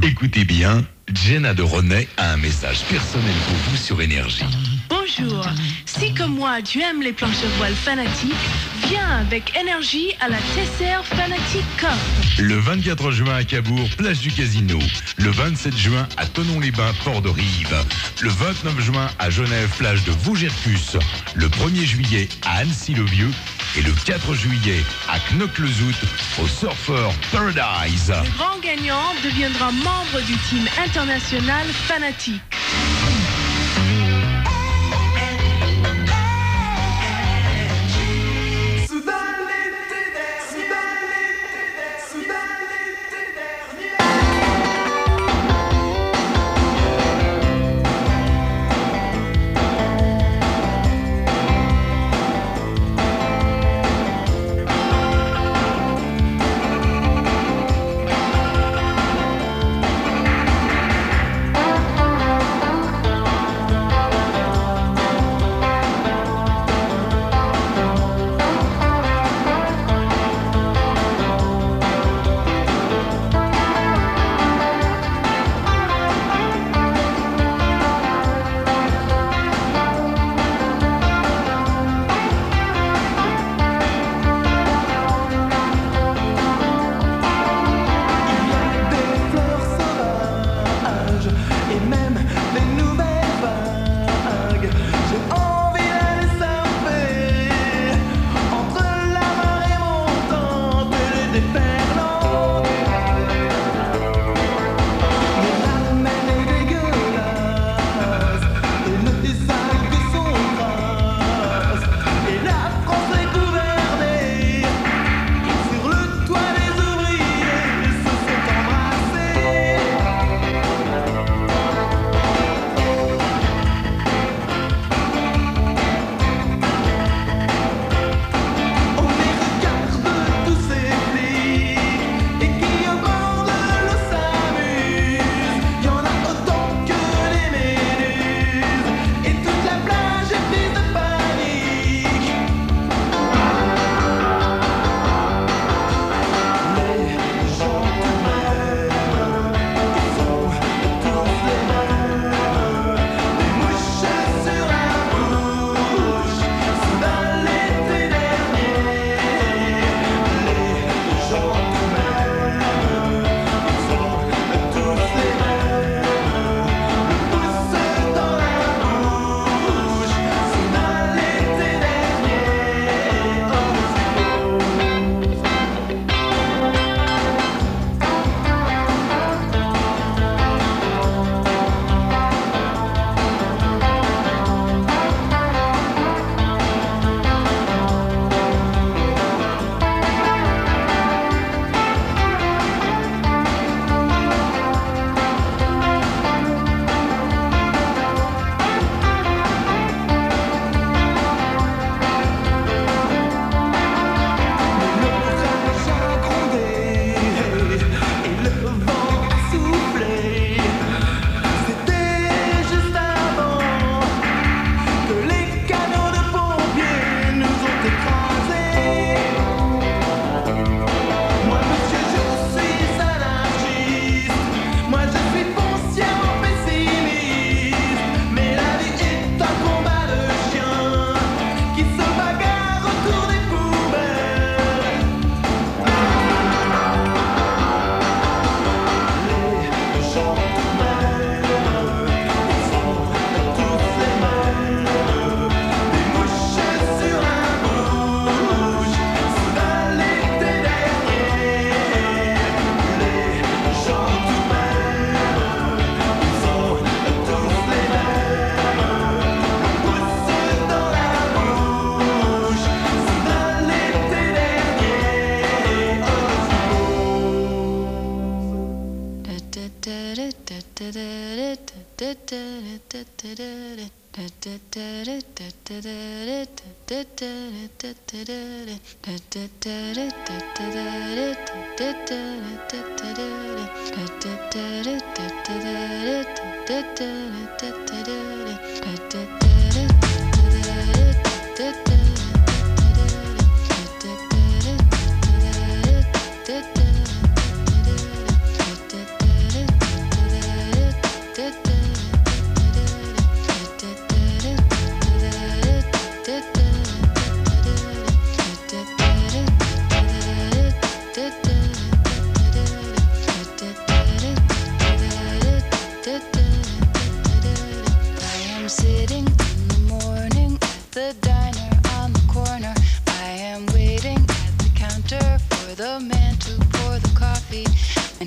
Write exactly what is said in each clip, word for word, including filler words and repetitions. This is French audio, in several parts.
Écoutez bien, Jenna de René a un message personnel pour vous sur Énergie. Bonjour, si comme moi tu aimes les planches à voile fanatiques, viens avec Énergie à la Tesser Fanatic Cup. Le vingt-quatre juin à Cabourg, plage du Casino. Le vingt-sept juin à Thonon-les-Bains, port de Rive. Le vingt-neuf juin à Genève, plage de Vaugercus. Le premier juillet à Annecy-le-Vieux. Et le quatre juillet à Knock-le-Zout au Surfer Paradise. Le grand gagnant deviendra membre du team international Fanatic.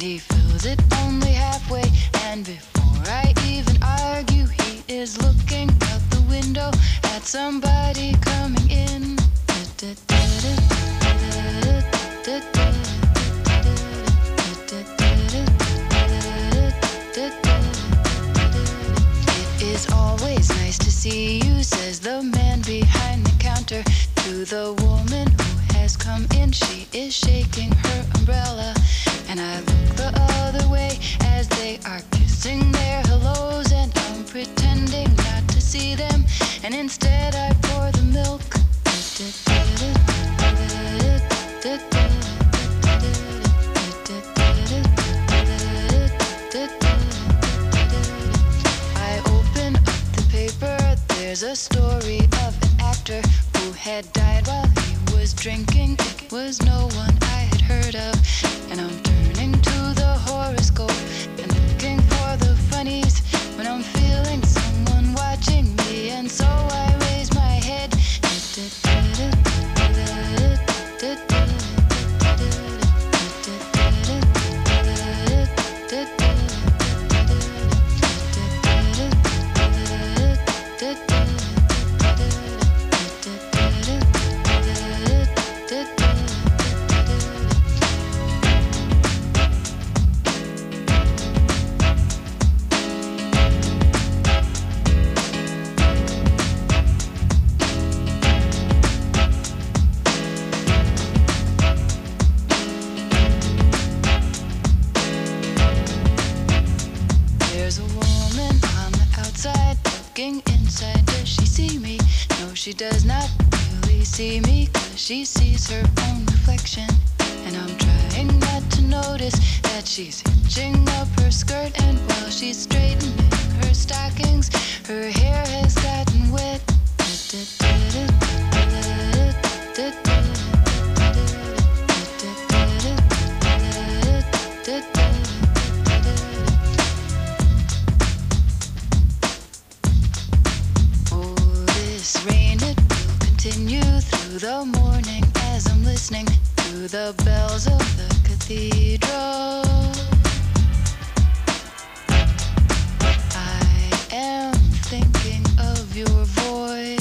he fills it only halfway. And before I even argue, he is looking out the window at somebody coming in. It is always nice to see you, says the man behind the counter to the woman who has come in. She is shaking her umbrella, and I look the other way as they are kissing their hellos, and I'm pretending not to see them, and instead I pour the milk. I open up the paper, there's a story of an actor who had died while he was drinking. It was no one I had heard of, and I'm turning to the horoscope and looking for the funnies when I'm feeling someone watching me, and so I raise my head. There's a woman on the outside looking inside. Does she see me? No, she does not really see me, 'cause she sees her own reflection. And I'm trying not to notice that she's hitching up her skirt, and while she's straightening her stockings, her hair has gotten wet. Oh, this rain, it will continue through the morning as I'm listening to the bells of the cathedral. I am thinking of your voice.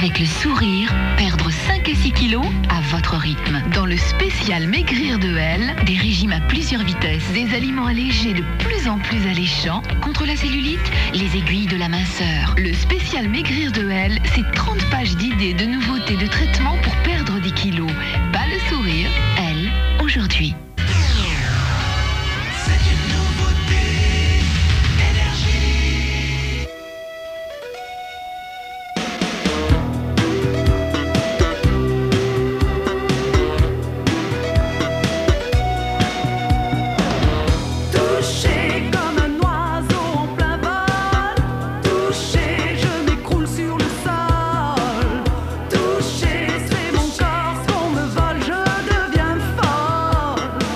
avec le sourire, perdre cinq à six kilos à votre rythme. Dans le spécial Maigrir de Elle, des régimes à plusieurs vitesses, des aliments allégés de plus en plus alléchants, contre la cellulite, les aiguilles de la minceur. Le spécial Maigrir de Elle, c'est trente pages d'idées, de nouveautés, de traitements pour perdre dix kilos. Pas le sourire, Elle, aujourd'hui. Toucher, c'est mon corps, son me vole, je deviens folle.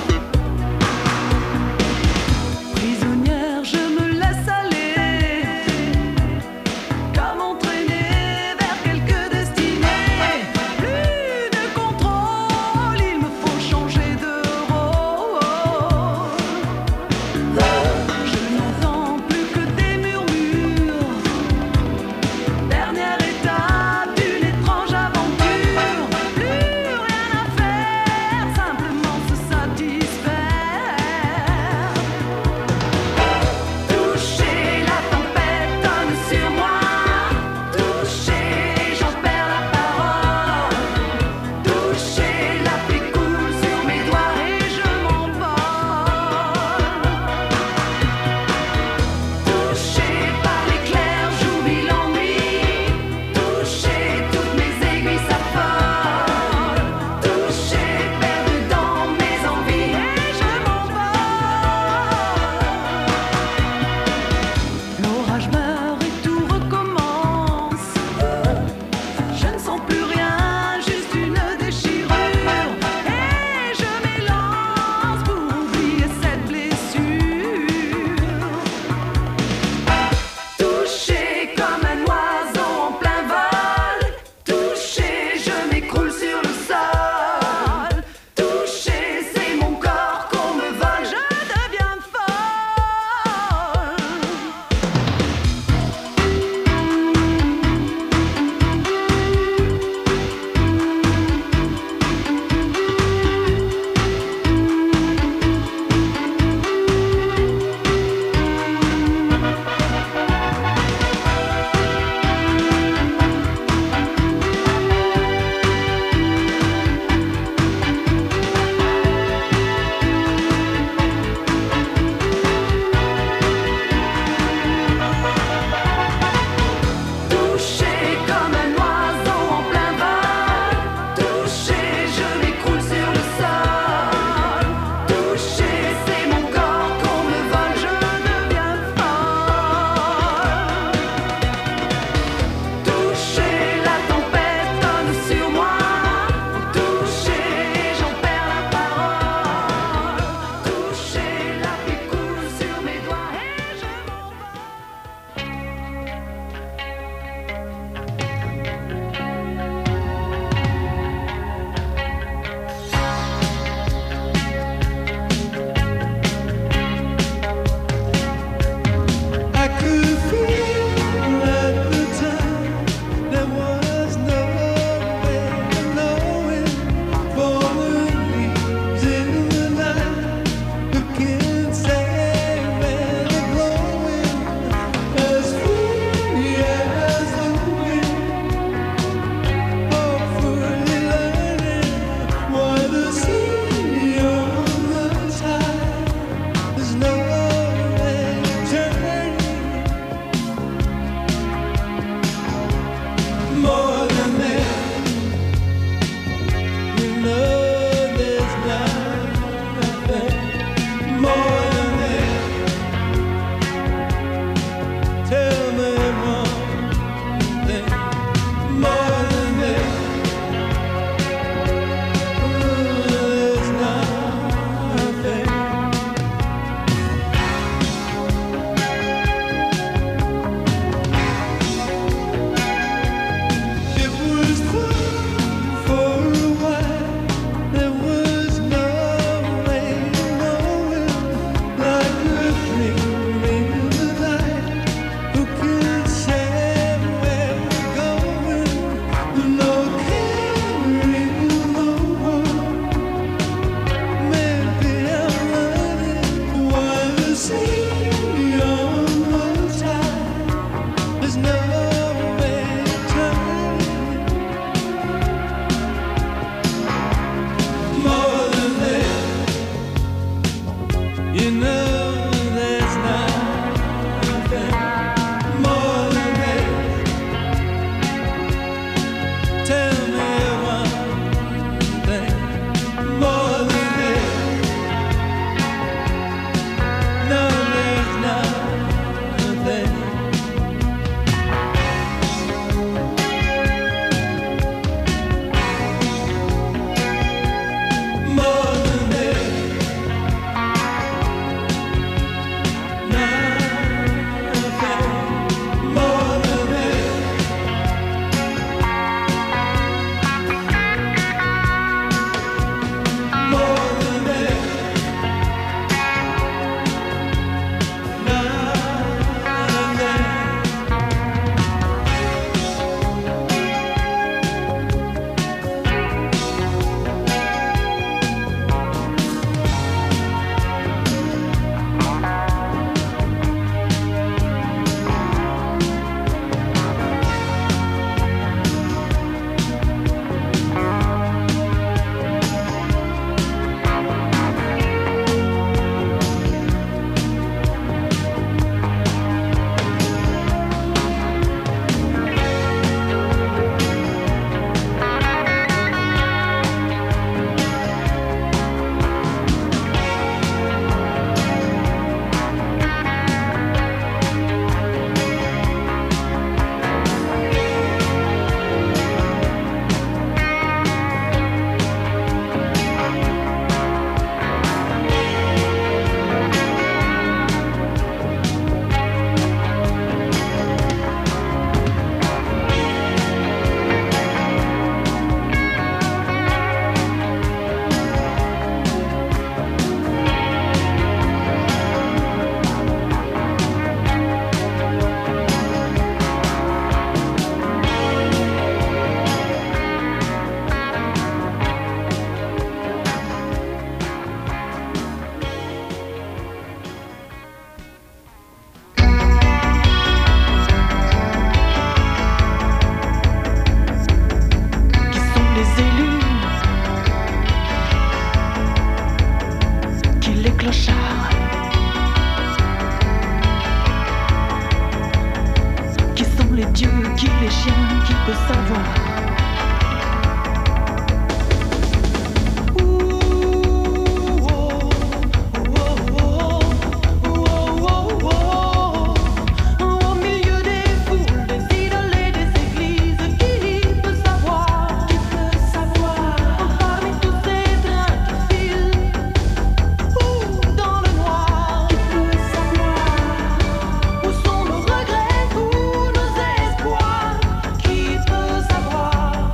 Où sont nos regrets, où nos espoirs? Qui peut savoir?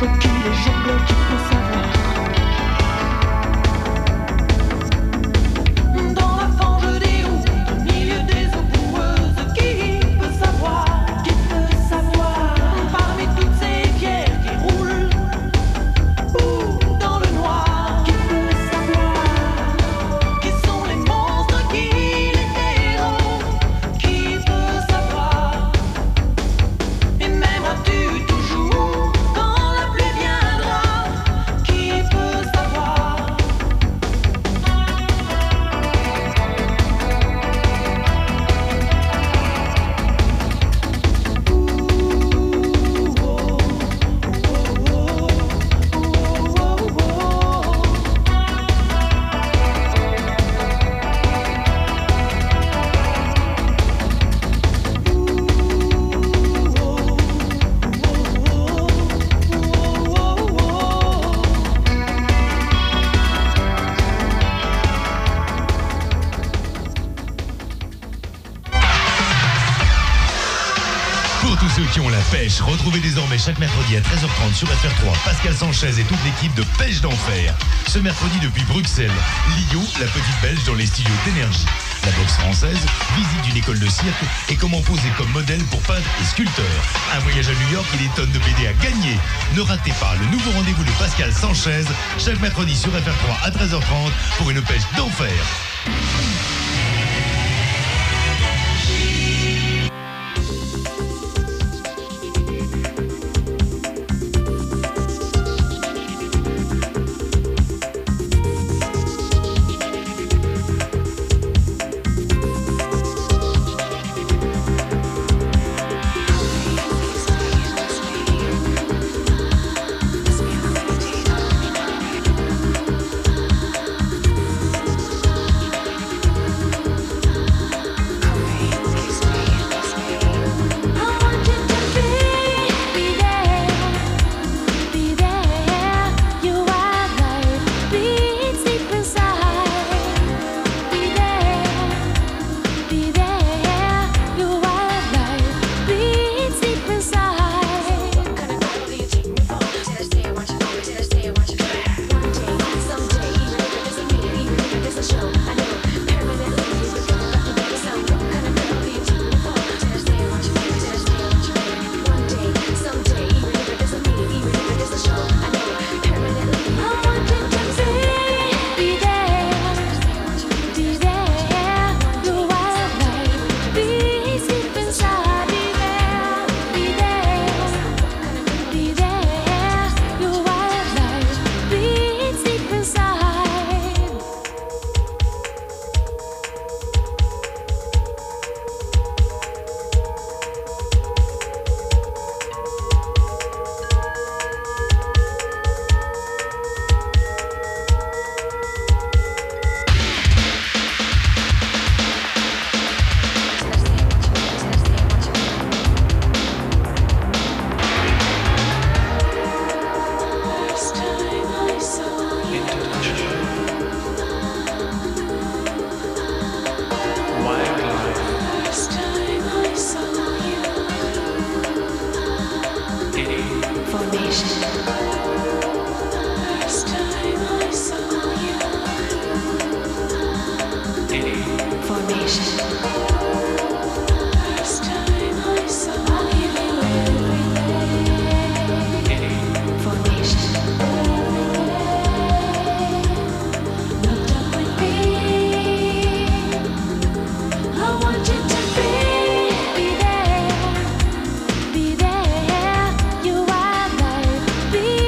choqué, les jongleurs, qui peut savoir. Dans la fange des roues, au milieu des eaux boueuses, qui peut savoir, qui peut savoir, parmi toutes ces pierres qui roulent, ou dans le noir, qui peut savoir, qui sont les monstres, qui les héros, qui peut savoir, et m'aimeras-tu toujours quand la pluie viendra, qui peut savoir. Pour tous ceux qui ont la pêche, retrouvez désormais chaque mercredi à treize heures trente sur F R trois Pascal Sanchez et toute l'équipe de Pêche d'Enfer. Ce mercredi depuis Bruxelles, Lio, la petite Belge dans les studios d'énergie. La boxe française, visite d'une école de cirque et comment poser comme modèle pour peintre et sculpteur. Un voyage à New York et des tonnes de B D à gagner. Ne ratez pas le nouveau rendez-vous de Pascal Sanchez chaque mercredi sur F R trois à treize heures trente pour une pêche d'enfer. Be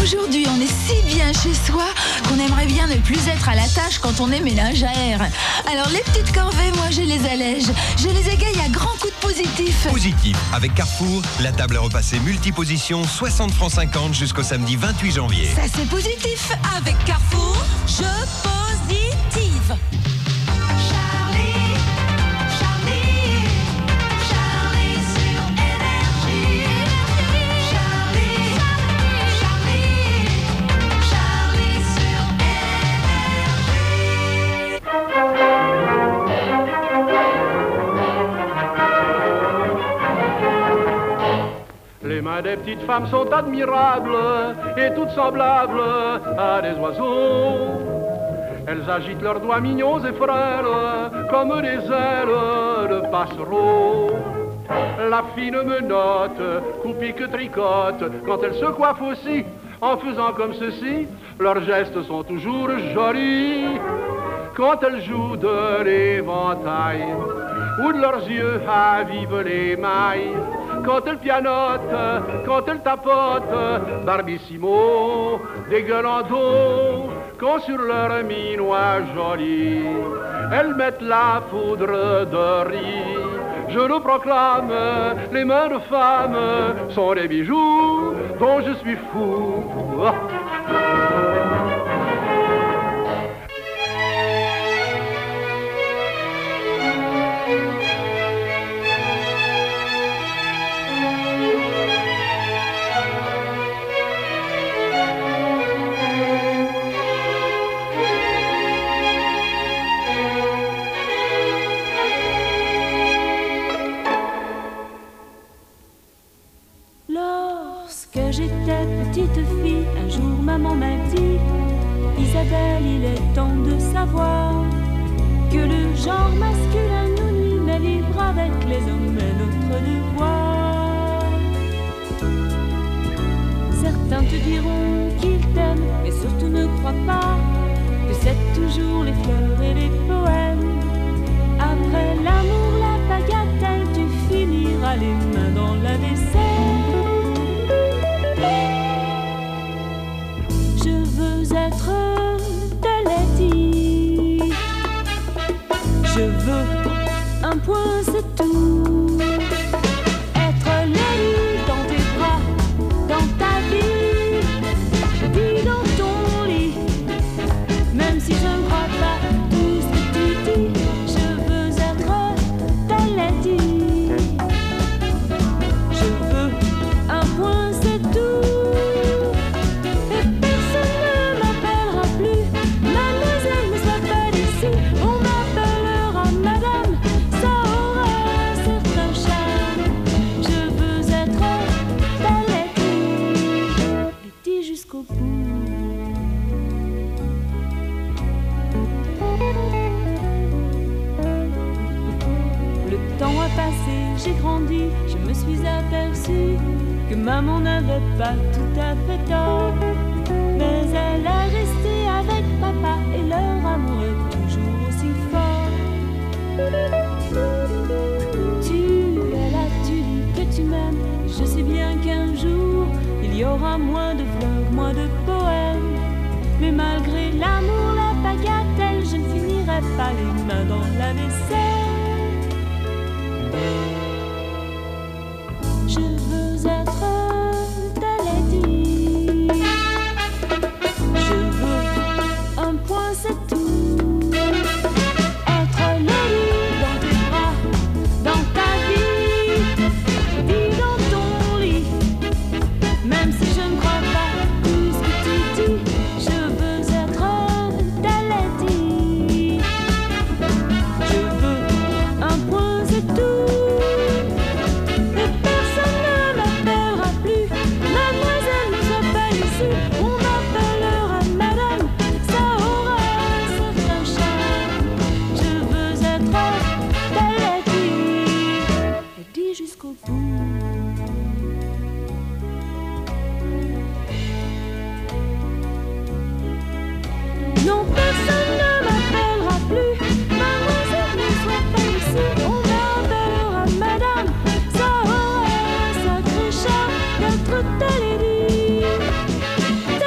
Aujourd'hui, on est si bien chez soi qu'on aimerait bien ne plus être à la tâche quand on est ménage à air. Alors les petites corvées, moi je les allège. Je les égaye à grands coups de positif. Positif. Avec Carrefour, la table est repassée multiposition, soixante francs cinquante jusqu'au samedi vingt-huit janvier. Ça c'est positif. Avec Carrefour, je positive. Les mains des petites femmes sont admirables et toutes semblables à des oiseaux. Elles agitent leurs doigts mignons et frêles comme des ailes de passereaux. La fine menotte, coupée que tricote, quand elle se coiffe aussi, en faisant comme ceci, leurs gestes sont toujours jolis. Quand elles jouent de l'éventail, ou de leurs yeux avivent les mailles. Quand elles pianotent, quand elles tapotent, barbissimo, dégueulant d'eau, quand sur leur minois joli, elles mettent la poudre de riz. Je le proclame, les mains de femmes sont des bijoux dont je suis fou. Lorsque j'étais petite fille, un jour maman m'a dit: Isabelle, il est temps de savoir que le genre masculin nous nuit, mais libre avec les hommes est notre devoir. Certains te diront qu'ils t'aiment, mais surtout ne crois pas que c'est toujours les fleurs et les poèmes. Après l'amour, la bagatelle, tu finiras les mains dans la vaisselle. Je veux être de Letty. Je veux un point, c'est tout. Être Letty dans tes bras, dans ta vie, dis dans ton lit. Même si je ne crois pas tout ce que tu dis, je veux être de Letty. Je veux un point, c'est tout. J'ai grandi, je me suis aperçue que maman n'avait pas tout à fait tort. Mais elle est restée avec papa et leur amour est toujours aussi fort. Tu es là, tu dis que tu m'aimes, je sais bien qu'un jour il y aura moins de fleurs, moins de poèmes. Mais malgré l'amour, la bagatelle, je ne finirai pas les mains dans la vaisselle. Je veux être de Letty. Je veux un point, c'est tout. Être Letty dans tes bras, dans ta vie, dis dans ton lit. Même si je ne crois pas tout ce que tu dis, je veux être de Letty. Je veux un point, c'est tout. Non, personne ne m'appellera plus mademoiselle, ne sois pas ici. On m'appellera madame, ça aura un sacré charme d'être de Letty.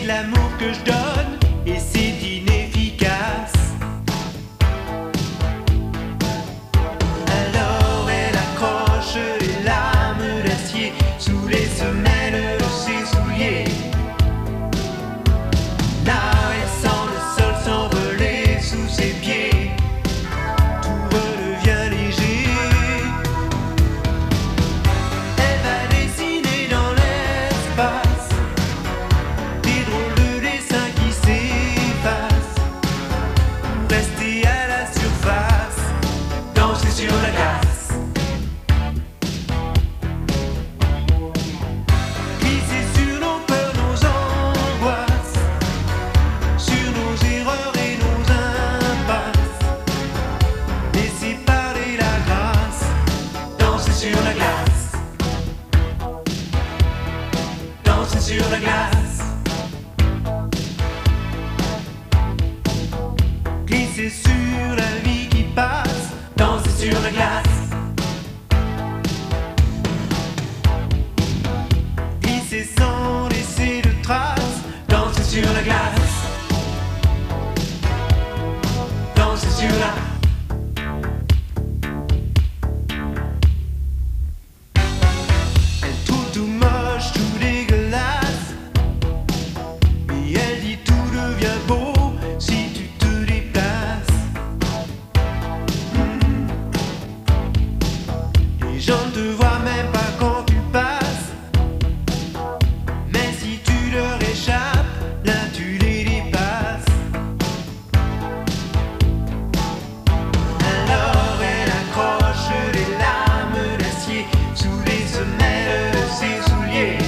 l'amour que je donne et c'est inefficace. Alors elle accroche les lames d'acier sous les semelles de ses souliers. Là elle sent le sol s'envoler sous ses pieds. Tout redevient léger. Elle va dessiner dans l'espace des drôles de dessins qui s'effacent pour rester à la surface, danser sur la glace. Glisser sur nos peurs, nos angoisses, sur nos erreurs et nos impasses. Laisser parler la grâce, danser sur la glace. Danser sur la glace. Glisser sur la vie qui passe, danser sur la glace. Glisser sans laisser de traces, danser sur la glace. Danser sur la Elle trouve tout moche, tout dégueulasse, mais elle dit tout devient beau si tu te déplaces. Hmm. Les gens ne te voient même pas quand tu passes, mais si tu leur échappes, là tu les dépasses. Alors elle accroche les lames d'acier sous les semelles de ses souliers.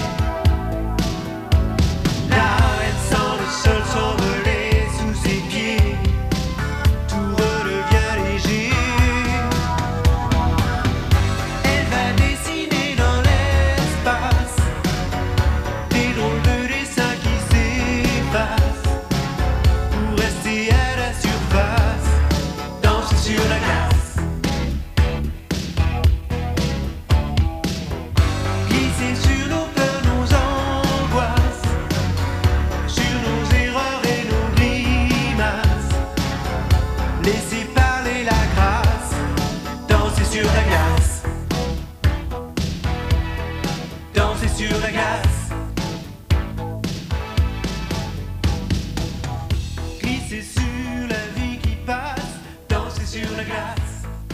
Là elle sent le sol s'envoler sous ses pieds. Tout redevient léger. Elle va dessiner dans l'espace des drôles de dessins qui s'effacent pour rester à la surface, danser sur la glace. Glisser sur nos peurs, nos angoisses, sur nos erreurs et nos grimaces. Laisser parler la grâce, danser sur la glace. Danser sur la glace. Glisser sur la vie qui passe, danser sur la glace.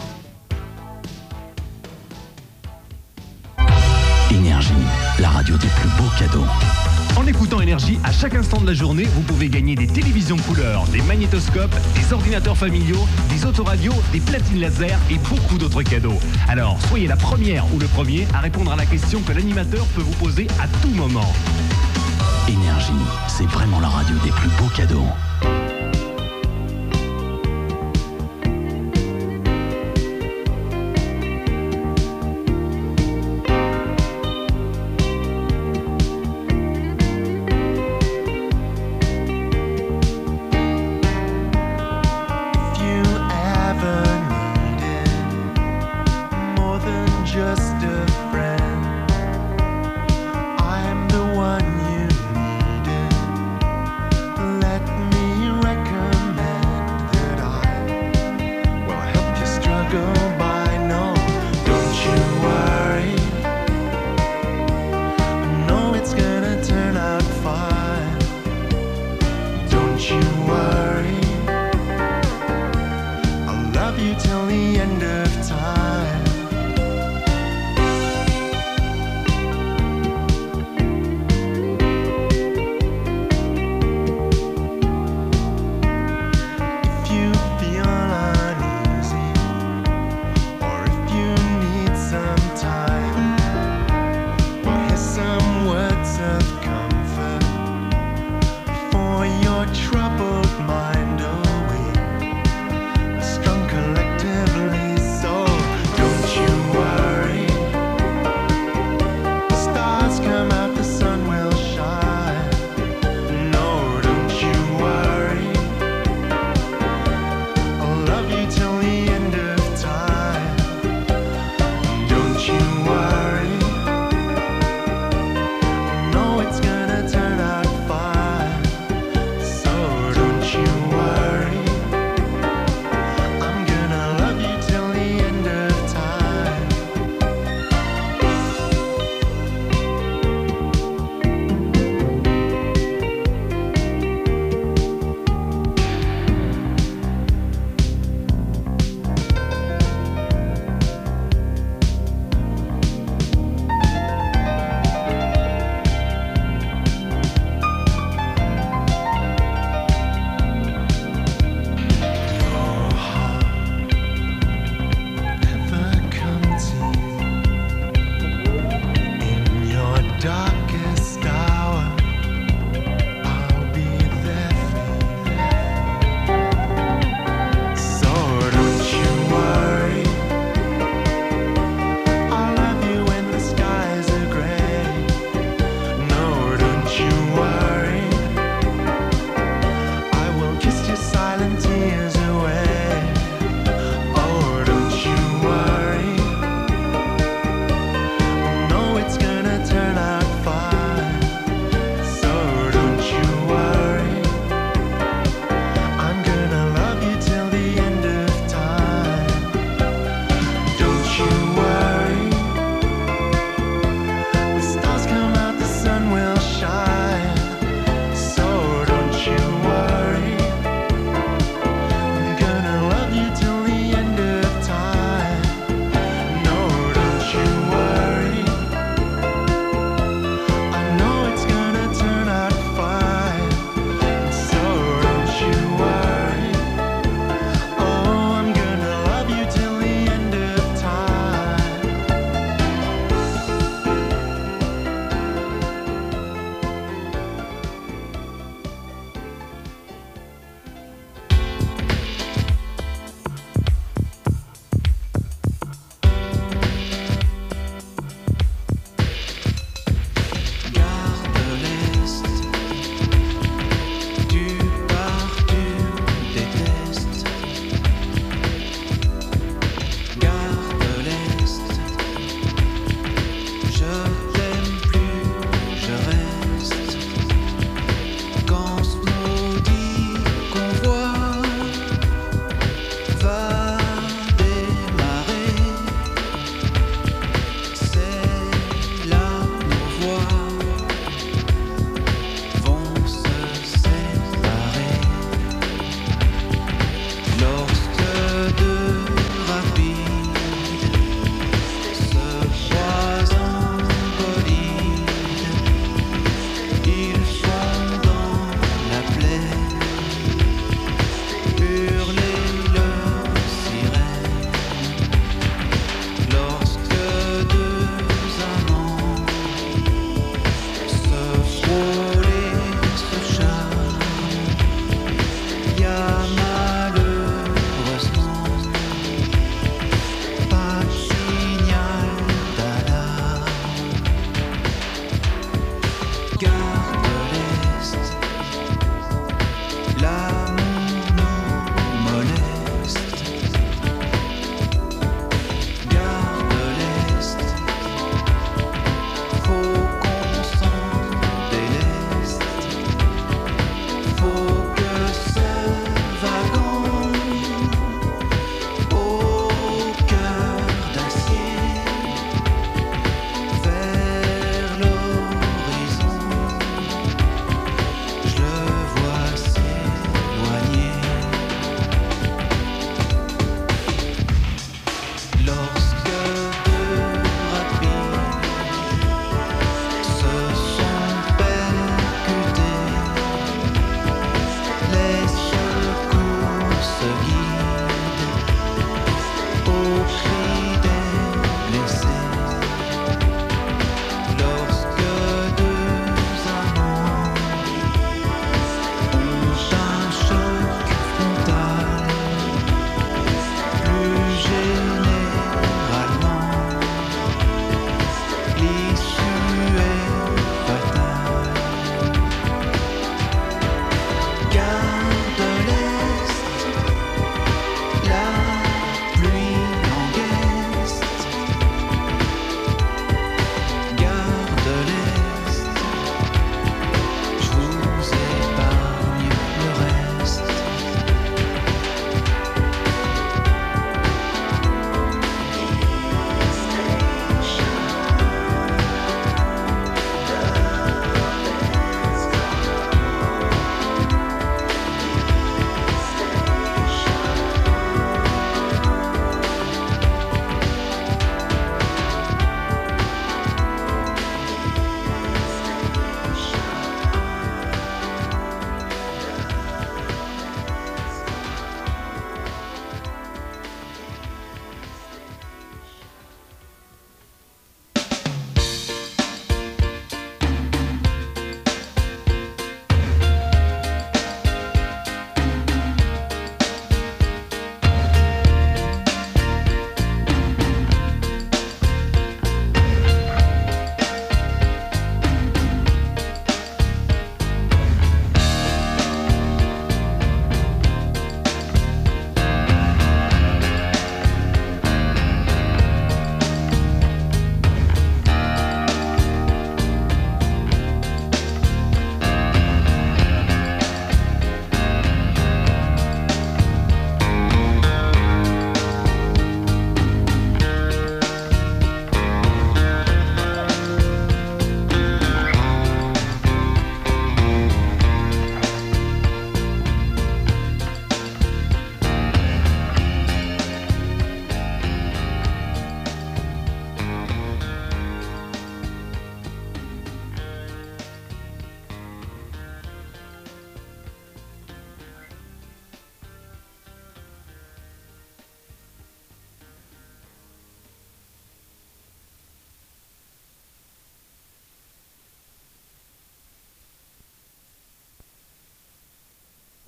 Énergie, la radio des plus beaux cadeaux. En écoutant Énergie, à chaque instant de la journée, vous pouvez gagner des télévisions couleurs, des magnétoscopes, des ordinateurs familiaux, des autoradios, des platines laser et beaucoup d'autres cadeaux. Alors, soyez la première ou le premier à répondre à la question que l'animateur peut vous poser à tout moment. Énergie, c'est vraiment la radio des plus beaux cadeaux.